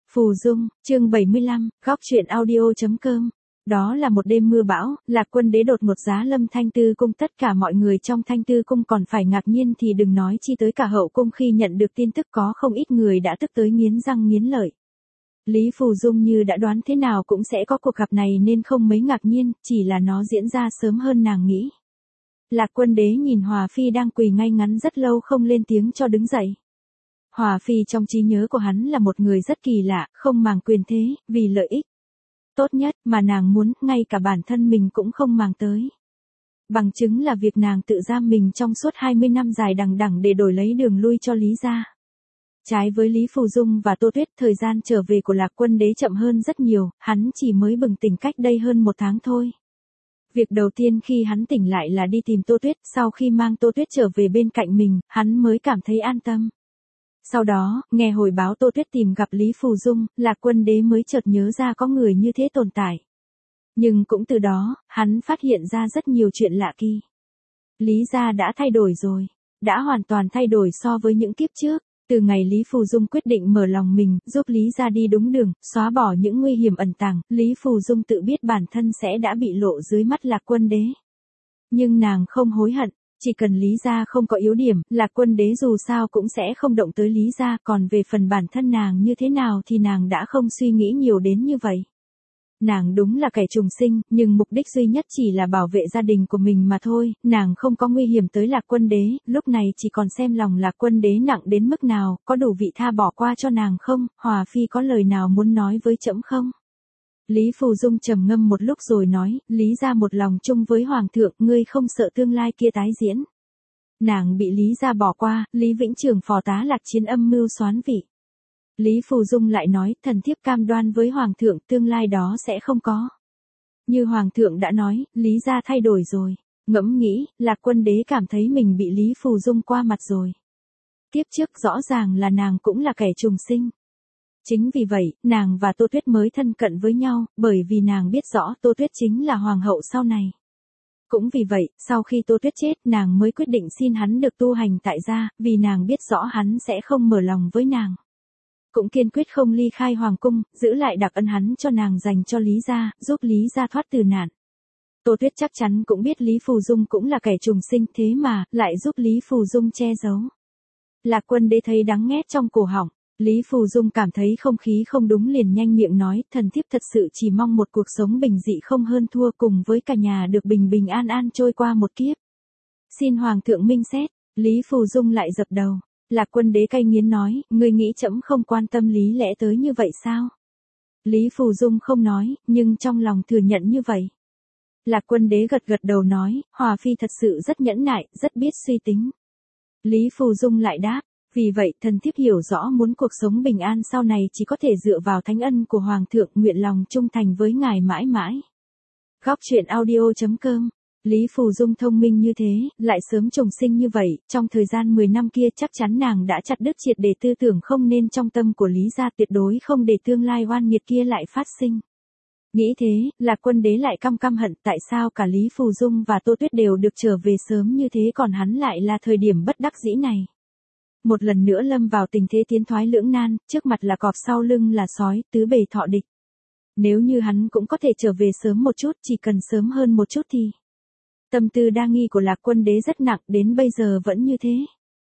Phù Dung, chương 75, góc truyện audio.com. Đó là một đêm mưa bão, Lạc Quân Đế đột ngột giá lâm Thanh Tư cung, tất cả mọi người trong Thanh Tư cung còn phải ngạc nhiên thì đừng nói chi tới cả hậu cung. Khi nhận được tin tức có không ít người đã tức tới nghiến răng nghiến lợi. Lý Phù Dung như đã đoán thế nào cũng sẽ có cuộc gặp này nên không mấy ngạc nhiên, chỉ là nó diễn ra sớm hơn nàng nghĩ. Lạc Quân Đế nhìn Hòa Phi đang quỳ ngay ngắn rất lâu không lên tiếng cho đứng dậy. Hòa Phi trong trí nhớ của hắn là một người rất kỳ lạ, không màng quyền thế, vì lợi ích tốt nhất mà nàng muốn, ngay cả bản thân mình cũng không màng tới. Bằng chứng là việc nàng tự giam mình trong suốt 20 năm dài đằng đẵng để đổi lấy đường lui cho Lý gia. Trái với Lý Phù Dung và Tô Tuyết, thời gian trở về của Lạc Quân Đế chậm hơn rất nhiều, hắn chỉ mới bừng tỉnh cách đây hơn 1 tháng thôi. Việc đầu tiên khi hắn tỉnh lại là đi tìm Tô Tuyết, sau khi mang Tô Tuyết trở về bên cạnh mình, hắn mới cảm thấy an tâm. Sau đó, nghe hồi báo Tô Tuyết tìm gặp Lý Phù Dung, Lạc Quân Đế mới chợt nhớ ra có người như thế tồn tại. Nhưng cũng từ đó, hắn phát hiện ra rất nhiều chuyện lạ kỳ. Lý gia đã thay đổi rồi, đã hoàn toàn thay đổi so với những kiếp trước. Từ ngày Lý Phù Dung quyết định mở lòng mình, giúp Lý gia đi đúng đường, xóa bỏ những nguy hiểm ẩn tàng, Lý Phù Dung tự biết bản thân sẽ đã bị lộ dưới mắt Lạc Quân Đế. Nhưng nàng không hối hận. Chỉ cần Lý gia không có yếu điểm, Lạc Quân Đế dù sao cũng sẽ không động tới Lý gia, còn về phần bản thân nàng như thế nào thì nàng đã không suy nghĩ nhiều đến như vậy. Nàng đúng là kẻ trùng sinh, nhưng mục đích duy nhất chỉ là bảo vệ gia đình của mình mà thôi, nàng không có nguy hiểm tới Lạc Quân Đế, lúc này chỉ còn xem lòng Lạc Quân Đế nặng đến mức nào, có đủ vị tha bỏ qua cho nàng không, Hòa Phi có lời nào muốn nói với trẫm không? Lý Phù Dung trầm ngâm một lúc rồi nói, Lý gia một lòng chung với Hoàng thượng, ngươi không sợ tương lai kia tái diễn. Nàng bị Lý gia bỏ qua, Lý Vĩnh Trường phò tá Lạc Chiến âm mưu soán vị. Lý Phù Dung lại nói, thần thiếp cam đoan với Hoàng thượng tương lai đó sẽ không có. Như Hoàng thượng đã nói, Lý gia thay đổi rồi. Ngẫm nghĩ, Lạc Quân Đế cảm thấy mình bị Lý Phù Dung qua mặt rồi. Kiếp trước rõ ràng là nàng cũng là kẻ trùng sinh. Chính vì vậy, nàng và Tô Tuyết mới thân cận với nhau, bởi vì nàng biết rõ Tô Tuyết chính là hoàng hậu sau này. Cũng vì vậy, sau khi Tô Tuyết chết, nàng mới quyết định xin hắn được tu hành tại gia, vì nàng biết rõ hắn sẽ không mở lòng với nàng. Cũng kiên quyết không ly khai hoàng cung, giữ lại đặc ân hắn cho nàng dành cho Lý gia, giúp Lý gia thoát từ nạn. Tô Tuyết chắc chắn cũng biết Lý Phù Dung cũng là kẻ trùng sinh, thế mà, lại giúp Lý Phù Dung che giấu. Lạc Quân Đế thấy đắng nghét trong cổ họng. Lý Phù Dung cảm thấy không khí không đúng liền nhanh miệng nói, thần thiếp thật sự chỉ mong một cuộc sống bình dị không hơn thua, cùng với cả nhà được bình bình an an trôi qua một kiếp. Xin Hoàng thượng minh xét. Lý Phù Dung lại dập đầu. Lạc Quân Đế cay nghiến nói, ngươi nghĩ trẫm không quan tâm lý lẽ tới như vậy sao? Lý Phù Dung không nói, nhưng trong lòng thừa nhận như vậy. Lạc Quân Đế gật gật đầu nói, Hòa Phi thật sự rất nhẫn nại, rất biết suy tính. Lý Phù Dung lại đáp. Vì vậy, thần thiếp hiểu rõ muốn cuộc sống bình an sau này chỉ có thể dựa vào thánh ân của Hoàng thượng, nguyện lòng trung thành với ngài mãi mãi. Góc truyện audio.com. Lý Phù Dung thông minh như thế, lại sớm trùng sinh như vậy, trong thời gian 10 năm kia chắc chắn nàng đã chặt đứt triệt để tư tưởng không nên trong tâm của Lý gia, tuyệt đối không để tương lai oan nghiệt kia lại phát sinh. Nghĩ thế, Lạc Quân Đế lại căm hận, tại sao cả Lý Phù Dung và Tô Tuyết đều được trở về sớm như thế còn hắn lại là thời điểm bất đắc dĩ này. Một lần nữa lâm vào tình thế tiến thoái lưỡng nan, trước mặt là cọp sau lưng là sói, tứ bề thọ địch. Nếu như hắn cũng có thể trở về sớm một chút, chỉ cần sớm hơn một chút thì. Tâm tư đa nghi của Lạc Quân Đế rất nặng, đến bây giờ vẫn như thế.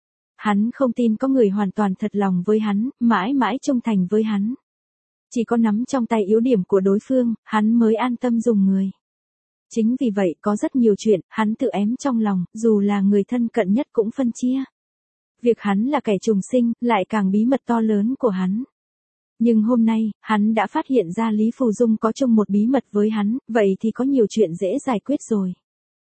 Hắn không tin có người hoàn toàn thật lòng với hắn, mãi mãi trung thành với hắn. Chỉ có nắm trong tay yếu điểm của đối phương, hắn mới an tâm dùng người. Chính vì vậy, có rất nhiều chuyện, hắn tự ém trong lòng, dù là người thân cận nhất cũng phân chia. Việc hắn là kẻ trùng sinh, lại càng bí mật to lớn của hắn. Nhưng hôm nay, hắn đã phát hiện ra Lý Phù Dung có chung một bí mật với hắn, vậy thì có nhiều chuyện dễ giải quyết rồi.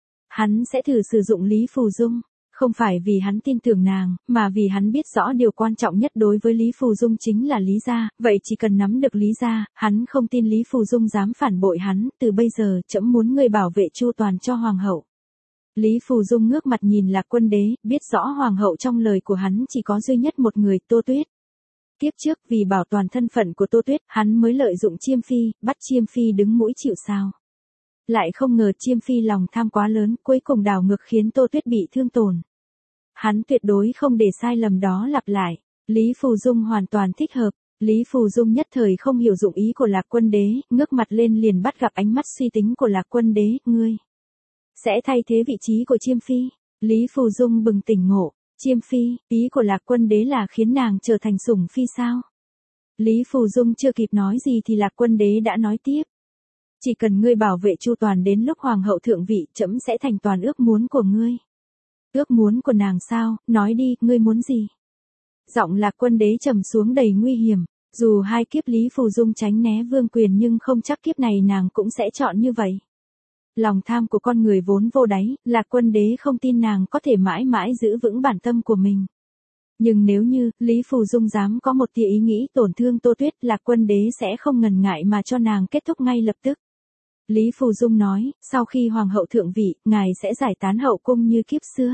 Hắn sẽ thử sử dụng Lý Phù Dung, không phải vì hắn tin tưởng nàng, mà vì hắn biết rõ điều quan trọng nhất đối với Lý Phù Dung chính là Lý gia, vậy chỉ cần nắm được Lý gia, hắn không tin Lý Phù Dung dám phản bội hắn, từ bây giờ, trẫm muốn ngươi bảo vệ chu toàn cho Hoàng hậu. Lý Phù Dung ngước mặt nhìn Lạc Quân Đế, biết rõ Hoàng hậu trong lời của hắn chỉ có duy nhất một người, Tô Tuyết. Kiếp trước vì bảo toàn thân phận của Tô Tuyết, hắn mới lợi dụng Chiêm Phi, bắt Chiêm Phi đứng mũi chịu sào. Lại không ngờ Chiêm Phi lòng tham quá lớn, cuối cùng đảo ngược khiến Tô Tuyết bị thương tổn. Hắn tuyệt đối không để sai lầm đó lặp lại. Lý Phù Dung hoàn toàn thích hợp. Lý Phù Dung nhất thời không hiểu dụng ý của Lạc Quân Đế, ngước mặt lên liền bắt gặp ánh mắt suy tính của Lạc Quân Đế, ngươi sẽ thay thế vị trí của Chiêm Phi. Lý Phù Dung bừng tỉnh ngộ, Chiêm Phi, ý của Lạc Quân Đế là khiến nàng trở thành sủng phi sao? Lý Phù Dung chưa kịp nói gì thì Lạc Quân Đế đã nói tiếp. Chỉ cần ngươi bảo vệ chu toàn đến lúc hoàng hậu thượng vị, trẫm sẽ thành toàn ước muốn của ngươi. Ước muốn của nàng sao, nói đi, ngươi muốn gì? Giọng Lạc Quân Đế trầm xuống đầy nguy hiểm, dù hai kiếp Lý Phù Dung tránh né vương quyền nhưng không chắc kiếp này nàng cũng sẽ chọn như vậy. Lòng tham của con người vốn vô đáy, Lạc Quân Đế không tin nàng có thể mãi mãi giữ vững bản tâm của mình. Nhưng nếu như Lý Phù Dung dám có một tia ý nghĩ tổn thương Tô Tuyết, Lạc Quân Đế sẽ không ngần ngại mà cho nàng kết thúc ngay lập tức. Lý Phù Dung nói, sau khi hoàng hậu thượng vị, ngài sẽ giải tán hậu cung như kiếp xưa.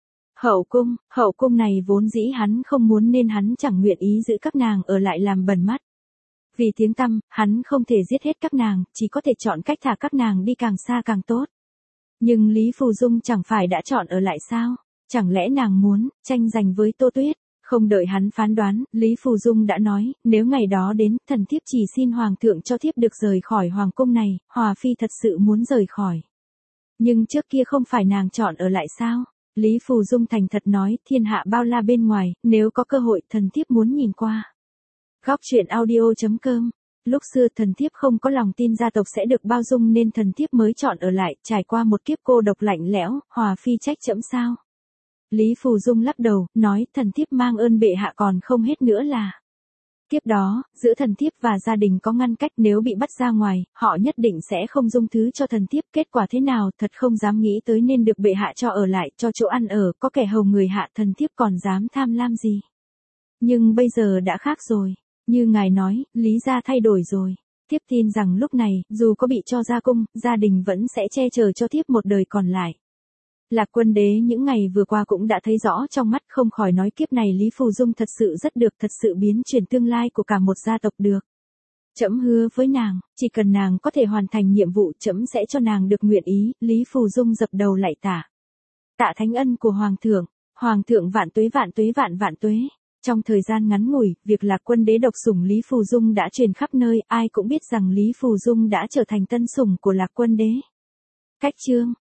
Hậu cung này vốn dĩ hắn không muốn nên hắn chẳng nguyện ý giữ các nàng ở lại làm bẩn mắt. Vì tiếng tăm, hắn không thể giết hết các nàng, chỉ có thể chọn cách thả các nàng đi càng xa càng tốt. Nhưng Lý Phù Dung chẳng phải đã chọn ở lại sao? Chẳng lẽ nàng muốn tranh giành với Tô Tuyết? Không đợi hắn phán đoán, Lý Phù Dung đã nói, nếu ngày đó đến, thần thiếp chỉ xin hoàng thượng cho thiếp được rời khỏi hoàng cung này, Hòa Phi thật sự muốn rời khỏi. Nhưng trước kia không phải nàng chọn ở lại sao? Lý Phù Dung thành thật nói, thiên hạ bao la bên ngoài, nếu có cơ hội thần thiếp muốn nhìn qua. Góc truyện audio.com. Lúc xưa thần thiếp không có lòng tin gia tộc sẽ được bao dung nên thần thiếp mới chọn ở lại, trải qua một kiếp cô độc lạnh lẽo, Hòa Phi trách trẫm sao? Lý Phù Dung lắc đầu, nói, thần thiếp mang ơn bệ hạ còn không hết nữa là. Kiếp đó, giữa thần thiếp và gia đình có ngăn cách, nếu bị bắt ra ngoài, họ nhất định sẽ không dung thứ cho thần thiếp, kết quả thế nào thật không dám nghĩ tới nên được bệ hạ cho ở lại, cho chỗ ăn ở, có kẻ hầu người hạ, thần thiếp còn dám tham lam gì. Nhưng bây giờ đã khác rồi, như ngài nói, Lý gia thay đổi rồi. Thiếp tin rằng lúc này, dù có bị cho ra cung, gia đình vẫn sẽ che chở cho thiếp một đời còn lại. Lạc Quân Đế những ngày vừa qua cũng đã thấy rõ trong mắt, không khỏi nói kiếp này Lý Phù Dung thật sự rất được, thật sự biến chuyển tương lai của cả một gia tộc được. Trẫm hứa với nàng, chỉ cần nàng có thể hoàn thành nhiệm vụ, trẫm sẽ cho nàng được nguyện ý. Lý Phù Dung dập đầu lạy tạ. Tạ thánh ân của Hoàng thượng vạn tuế vạn tuế vạn vạn tuế. Trong thời gian ngắn ngủi, việc Lạc Quân Đế độc sủng Lý Phù Dung đã truyền khắp nơi, ai cũng biết rằng Lý Phù Dung đã trở thành tân sủng của Lạc Quân Đế. Cách chương